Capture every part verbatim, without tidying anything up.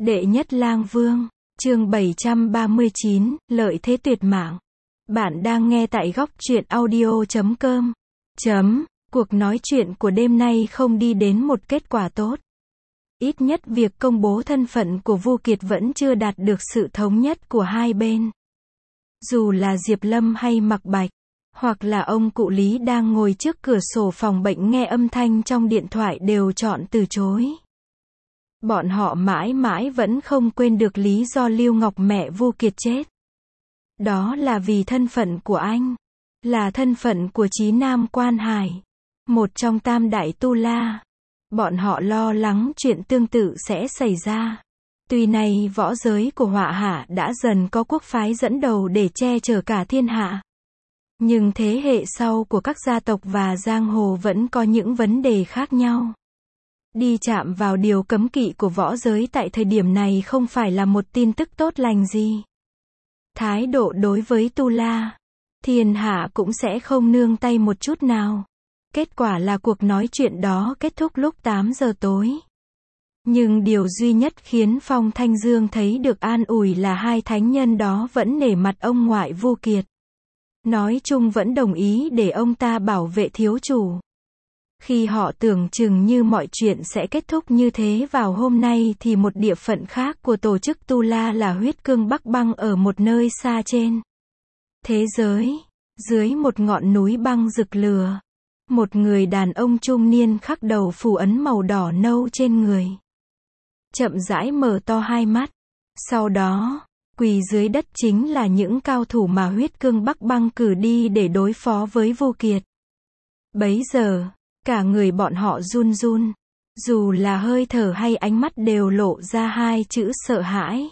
Đệ nhất lang vương, chương bảy trăm ba mươi chín, lợi thế tuyệt mạng. Bạn đang nghe tại góc truyện audio chấm com. Chấm, cuộc nói chuyện của đêm nay không đi đến một kết quả tốt. Ít nhất việc công bố thân phận của Vu Kiệt vẫn chưa đạt được sự thống nhất của hai bên. Dù là Diệp Lâm hay Mạc Bạch, hoặc là ông cụ Lý đang ngồi trước cửa sổ phòng bệnh nghe âm thanh trong điện thoại đều chọn từ chối. Bọn họ mãi mãi vẫn không quên được lý do Lưu Ngọc mẹ Vu Kiệt chết. Đó là vì thân phận của anh. Là thân phận của Chí Nam Quan Hải. Một trong tam đại tu la. Bọn họ lo lắng chuyện tương tự sẽ xảy ra. Tuy này võ giới của Họa Hạ đã dần có quốc phái dẫn đầu để che chở cả thiên hạ. Nhưng thế hệ sau của các gia tộc và giang hồ vẫn có những vấn đề khác nhau. Đi chạm vào điều cấm kỵ của võ giới tại thời điểm này không phải là một tin tức tốt lành gì. Thái độ đối với tu la, thiên hạ cũng sẽ không nương tay một chút nào. Kết quả là cuộc nói chuyện đó kết thúc lúc tám giờ tối. Nhưng điều duy nhất khiến Phong Thanh Dương thấy được an ủi là hai thánh nhân đó vẫn nể mặt ông ngoại Vu Kiệt. Nói chung vẫn đồng ý để ông ta bảo vệ thiếu chủ. Khi họ tưởng chừng như mọi chuyện sẽ kết thúc như thế vào hôm nay thì một địa phận khác của tổ chức Tu La là huyết cương Bắc Băng ở một nơi xa trên thế giới, dưới một ngọn núi băng rực lửa, một người đàn ông trung niên khắc đầu phù ấn màu đỏ nâu trên người. Chậm rãi mở to hai mắt, sau đó, quỳ dưới đất chính là những cao thủ mà huyết cương Bắc Băng cử đi để đối phó với Vu Kiệt. Bấy giờ, cả người bọn họ run run, dù là hơi thở hay ánh mắt đều lộ ra hai chữ sợ hãi.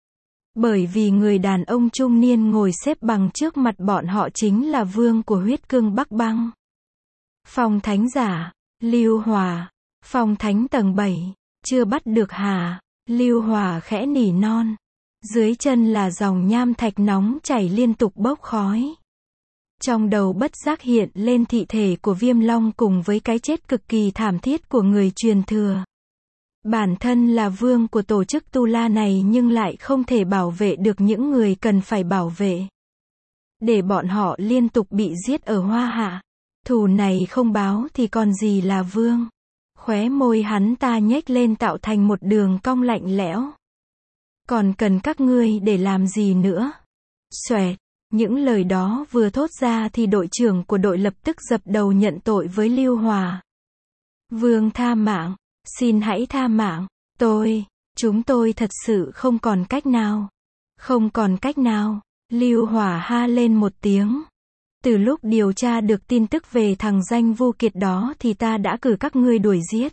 Bởi vì người đàn ông trung niên ngồi xếp bằng trước mặt bọn họ chính là vương của huyết cương Bắc Băng. Phong thánh giả, Lưu Hòa, phong thánh tầng bảy, chưa bắt được hả? Lưu Hòa khẽ nỉ non. Dưới chân là dòng nham thạch nóng chảy liên tục bốc khói. Trong đầu bất giác hiện lên thị thể của Viêm Long cùng với cái chết cực kỳ thảm thiết của người truyền thừa. Bản thân là vương của tổ chức Tu La này nhưng lại không thể bảo vệ được những người cần phải bảo vệ. Để bọn họ liên tục bị giết ở Hoa Hạ. Thù này không báo thì còn gì là vương. Khóe môi hắn ta nhếch lên tạo thành một đường cong lạnh lẽo. Còn cần các ngươi để làm gì nữa? Xoẹt. Những lời đó vừa thốt ra thì đội trưởng của đội lập tức dập đầu nhận tội với Lưu Hòa. Vương tha mạng, xin hãy tha mạng, tôi, chúng tôi thật sự không còn cách nào. Không còn cách nào, Lưu Hòa ha lên một tiếng. Từ lúc điều tra được tin tức về thằng danh Vu Kiệt đó thì ta đã cử các ngươi đuổi giết.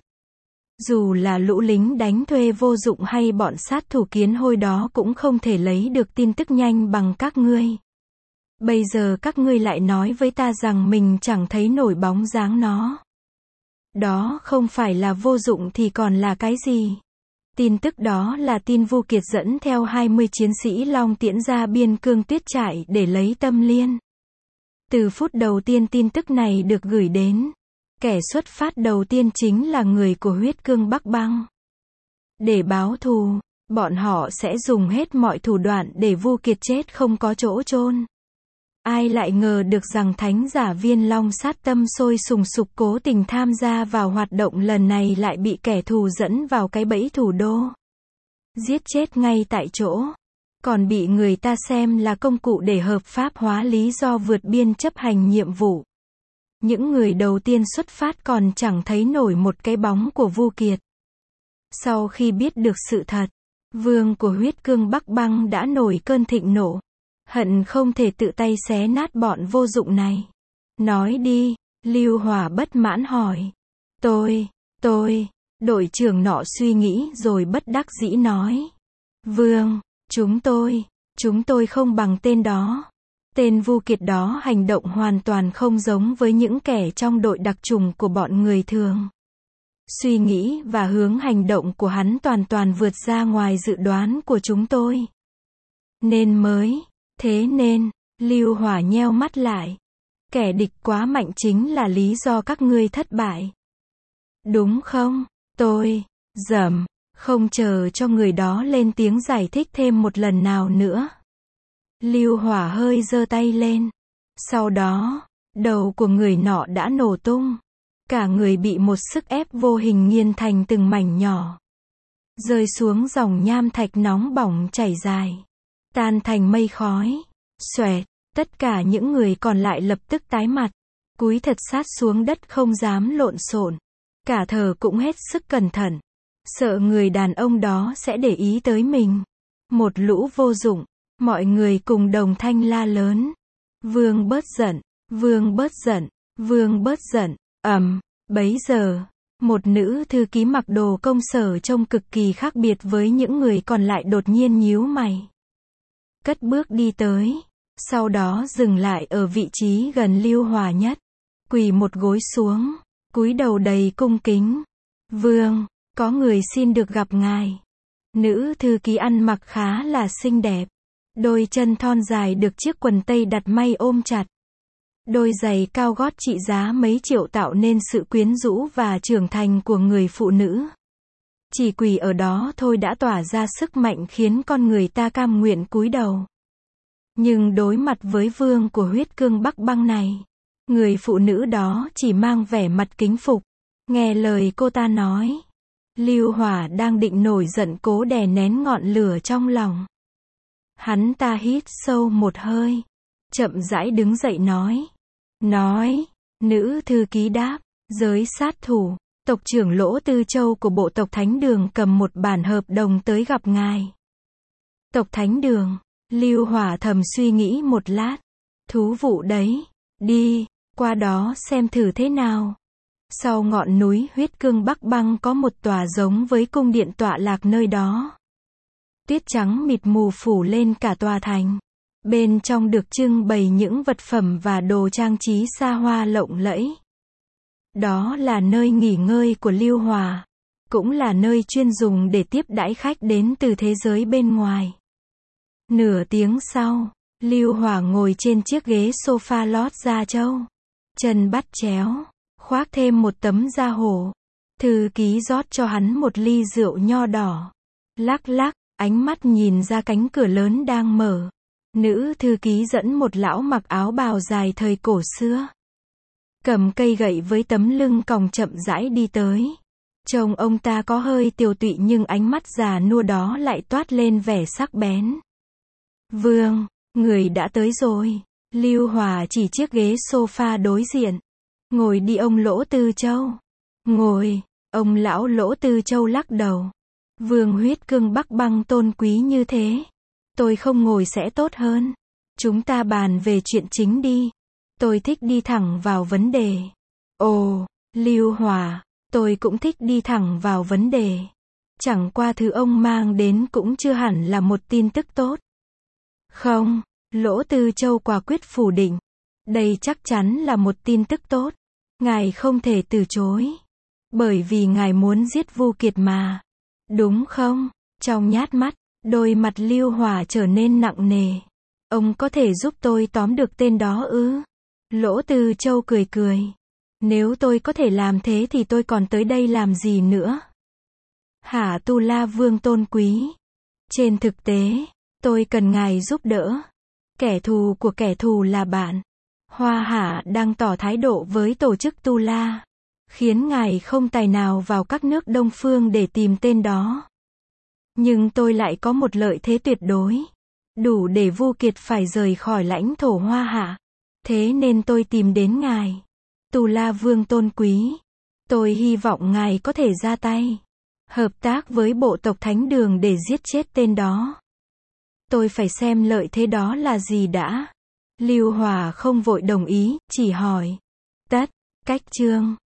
Dù là lũ lính đánh thuê vô dụng hay bọn sát thủ kiến hôi đó cũng không thể lấy được tin tức nhanh bằng các ngươi. Bây giờ các ngươi lại nói với ta rằng mình chẳng thấy nổi bóng dáng nó. Đó không phải là vô dụng thì còn là cái gì? Tin tức đó là tin Vu Kiệt dẫn theo hai mươi chiến sĩ Long Tiễn ra biên cương Tuyết Trại để lấy Tâm Liên. Từ phút đầu tiên tin tức này được gửi đến, kẻ xuất phát đầu tiên chính là người của huyết cương Bắc Băng. Để báo thù, bọn họ sẽ dùng hết mọi thủ đoạn để Vu Kiệt chết không có chỗ chôn. Ai lại ngờ được rằng thánh giả Viên Long sát tâm sôi sùng sục cố tình tham gia vào hoạt động lần này lại bị kẻ thù dẫn vào cái bẫy thủ đô. Giết chết ngay tại chỗ. Còn bị người ta xem là công cụ để hợp pháp hóa lý do vượt biên chấp hành nhiệm vụ. Những người đầu tiên xuất phát còn chẳng thấy nổi một cái bóng của Vu Kiệt. Sau khi biết được sự thật, vương của huyết cương Bắc Băng đã nổi cơn thịnh nộ. Hận không thể tự tay xé nát bọn vô dụng này. Nói đi, Lưu Hòa bất mãn hỏi. Tôi, tôi, đội trưởng nọ suy nghĩ rồi bất đắc dĩ nói. Vương, chúng tôi, chúng tôi không bằng tên đó. Tên Vu Kiệt đó hành động hoàn toàn không giống với những kẻ trong đội đặc trùng của bọn người thường. Suy nghĩ và hướng hành động của hắn toàn toàn vượt ra ngoài dự đoán của chúng tôi. Nên mới, thế nên, Lưu Hòa nheo mắt lại. Kẻ địch quá mạnh chính là lý do các ngươi thất bại. Đúng không? Tôi, dầm, Không chờ cho người đó lên tiếng giải thích thêm một lần nào nữa, Lưu Hỏa hơi giơ tay lên. Sau đó, đầu của người nọ đã nổ tung. Cả người bị một sức ép vô hình nghiền thành từng mảnh nhỏ, rơi xuống dòng nham thạch nóng bỏng chảy dài, tan thành mây khói. Xoẹt, tất cả những người còn lại lập tức tái mặt, cúi thật sát xuống đất không dám lộn xộn. Cả thở cũng hết sức cẩn thận, sợ người đàn ông đó sẽ để ý tới mình. Một lũ vô dụng, mọi người cùng đồng thanh la lớn. Vương bớt giận, vương bớt giận, vương bớt giận. Ầm, bấy giờ, một nữ thư ký mặc đồ công sở trông cực kỳ khác biệt với những người còn lại đột nhiên nhíu mày. Cất bước đi tới, sau đó dừng lại ở vị trí gần Lưu Hỏa nhất, quỳ một gối xuống, cúi đầu đầy cung kính. Vương, có người xin được gặp ngài. Nữ thư ký ăn mặc khá là xinh đẹp, đôi chân thon dài được chiếc quần tây đặt may ôm chặt. Đôi giày cao gót trị giá mấy triệu tạo nên sự quyến rũ và trưởng thành của người phụ nữ. Chỉ quỳ ở đó thôi đã tỏa ra sức mạnh khiến con người ta cam nguyện cúi đầu. Nhưng đối mặt với vương của huyết cương Bắc Băng này, người phụ nữ đó chỉ mang vẻ mặt kính phục. Nghe lời cô ta nói, Lưu Hỏa đang định nổi giận cố đè nén ngọn lửa trong lòng. Hắn ta hít sâu một hơi, chậm rãi đứng dậy nói. Nói, nữ thư ký đáp, giới sát thủ, tộc trưởng Lỗ Tư Châu của bộ tộc Thánh Đường cầm một bản hợp đồng tới gặp ngài. Tộc Thánh Đường, Lưu Hỏa thầm suy nghĩ một lát. Thú vụ đấy, đi, qua đó xem thử thế nào. Sau ngọn núi huyết cương Bắc Băng có một tòa giống với cung điện tọa lạc nơi đó. Tuyết trắng mịt mù phủ lên cả tòa thành. Bên trong được trưng bày những vật phẩm và đồ trang trí xa hoa lộng lẫy. Đó là nơi nghỉ ngơi của Lưu Hỏa, cũng là nơi chuyên dùng để tiếp đãi khách đến từ thế giới bên ngoài. Nửa tiếng sau, Lưu Hỏa ngồi trên chiếc ghế sofa lót da trâu, chân bắt chéo, khoác thêm một tấm da hổ. Thư ký rót cho hắn một ly rượu nho đỏ. Lắc lắc, ánh mắt nhìn ra cánh cửa lớn đang mở. Nữ thư ký dẫn một lão mặc áo bào dài thời cổ xưa, cầm cây gậy với tấm lưng còng chậm rãi đi tới. Trông ông ta có hơi tiều tụy nhưng ánh mắt già nua đó lại toát lên vẻ sắc bén. Vương, người đã tới rồi. Lưu Hỏa chỉ chiếc ghế sofa đối diện. Ngồi đi ông Lỗ Tư Châu. Ngồi, ông lão Lỗ Tư Châu lắc đầu. Vương huyết cương Bắc Băng tôn quý như thế, tôi không ngồi sẽ tốt hơn. Chúng ta bàn về chuyện chính đi. Tôi thích đi thẳng vào vấn đề. Ồ, Lưu Hỏa, tôi cũng thích đi thẳng vào vấn đề. Chẳng qua thứ ông mang đến cũng chưa hẳn là một tin tức tốt. Không, Lỗ Tư Châu quả quyết phủ định. Đây chắc chắn là một tin tức tốt. Ngài không thể từ chối. Bởi vì ngài muốn giết Vu Kiệt mà. Đúng không? Trong nhát mắt, đôi mặt Lưu Hỏa trở nên nặng nề. Ông có thể giúp tôi tóm được tên đó ư? Lỗ Tư Châu cười cười. Nếu tôi có thể làm thế thì tôi còn tới đây làm gì nữa? Hả Tu La Vương tôn quý. Trên thực tế, tôi cần ngài giúp đỡ. Kẻ thù của kẻ thù là bạn. Hoa Hạ đang tỏ thái độ với tổ chức Tu La, khiến ngài không tài nào vào các nước Đông Phương để tìm tên đó. Nhưng tôi lại có một lợi thế tuyệt đối, đủ để Vu Kiệt phải rời khỏi lãnh thổ Hoa Hạ. Thế nên tôi tìm đến ngài. Tu La Vương tôn quý, tôi hy vọng ngài có thể ra tay, hợp tác với bộ tộc Thánh Đường để giết chết tên đó. Tôi phải xem lợi thế đó là gì đã. Lưu Hỏa không vội đồng ý, chỉ hỏi. Tất, cách chương.